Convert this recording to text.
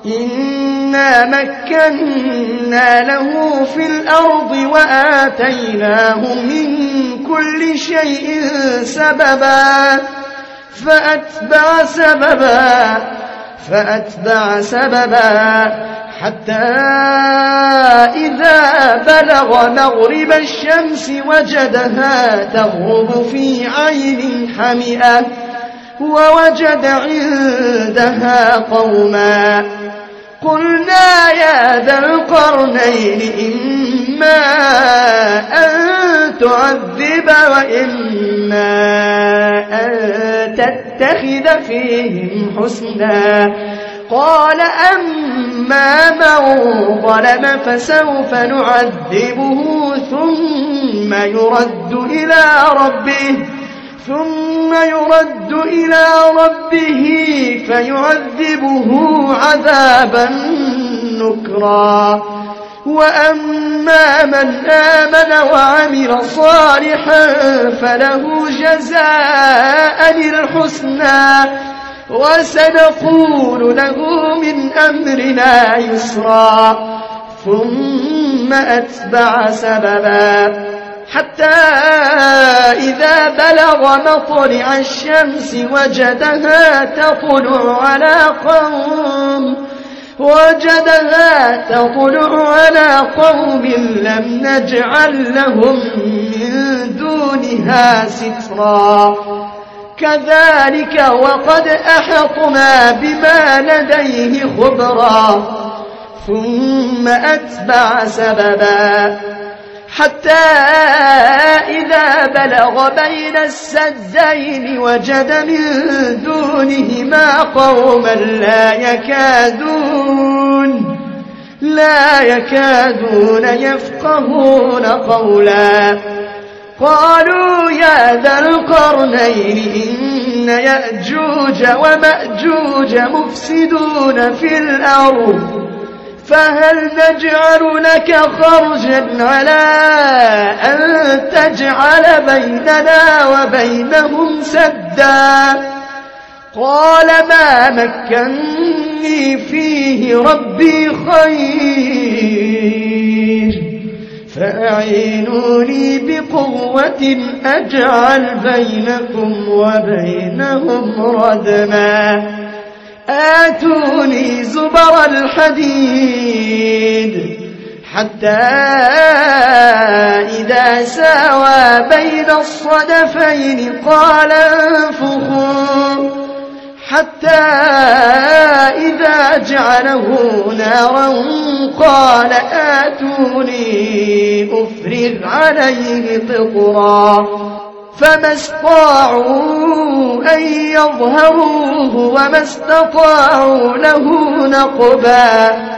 إنا مكنا له في الأرض وآتيناه من كل شيء سببا فأتبع سببا حتى إذا بلغ مغرب الشمس وجدها تغرب في عين حمئة ووجد عندها قوما قلنا يا ذا القرنين إما أن تعذب وإما أن تتخذ فيهم حسنا قال أما من ظلم فسوف نعذبه ثم يرد إلى ربه فيعذبه عذابا نكرا وأما من آمن وعمل صالحا فله جزاء الحسنى وسنقول له من أمرنا يسرا ثم أتبع سببا حتى إذا بلغ مطلع الشمس وجدها تطلع على قوم لم نجعل لهم من دونها سترا كذلك وقد أحطنا بما لديه خبرا ثم أتبع سببا حتى إذا بلغ بين السدين وجد من دونهما قوما لا يكادون يفقهون قولا قالوا يا ذا القرنين إن يأجوج ومأجوج مفسدون في الأرض فهل نجعل لك خرجا على أن تجعل بيننا وبينهم سدا قال ما مكني فيه ربي خير فأعينوني بقوة أجعل بينكم وبينهم ردما آتوني زبر الحديد حتى إذا ساوى بين الصدفين قال انفخوا حتى إذا جعله نارا قال آتوني أفرغ عليه قطرا فما استطاعوا أن يظهروه وما استطاعوا له نقبا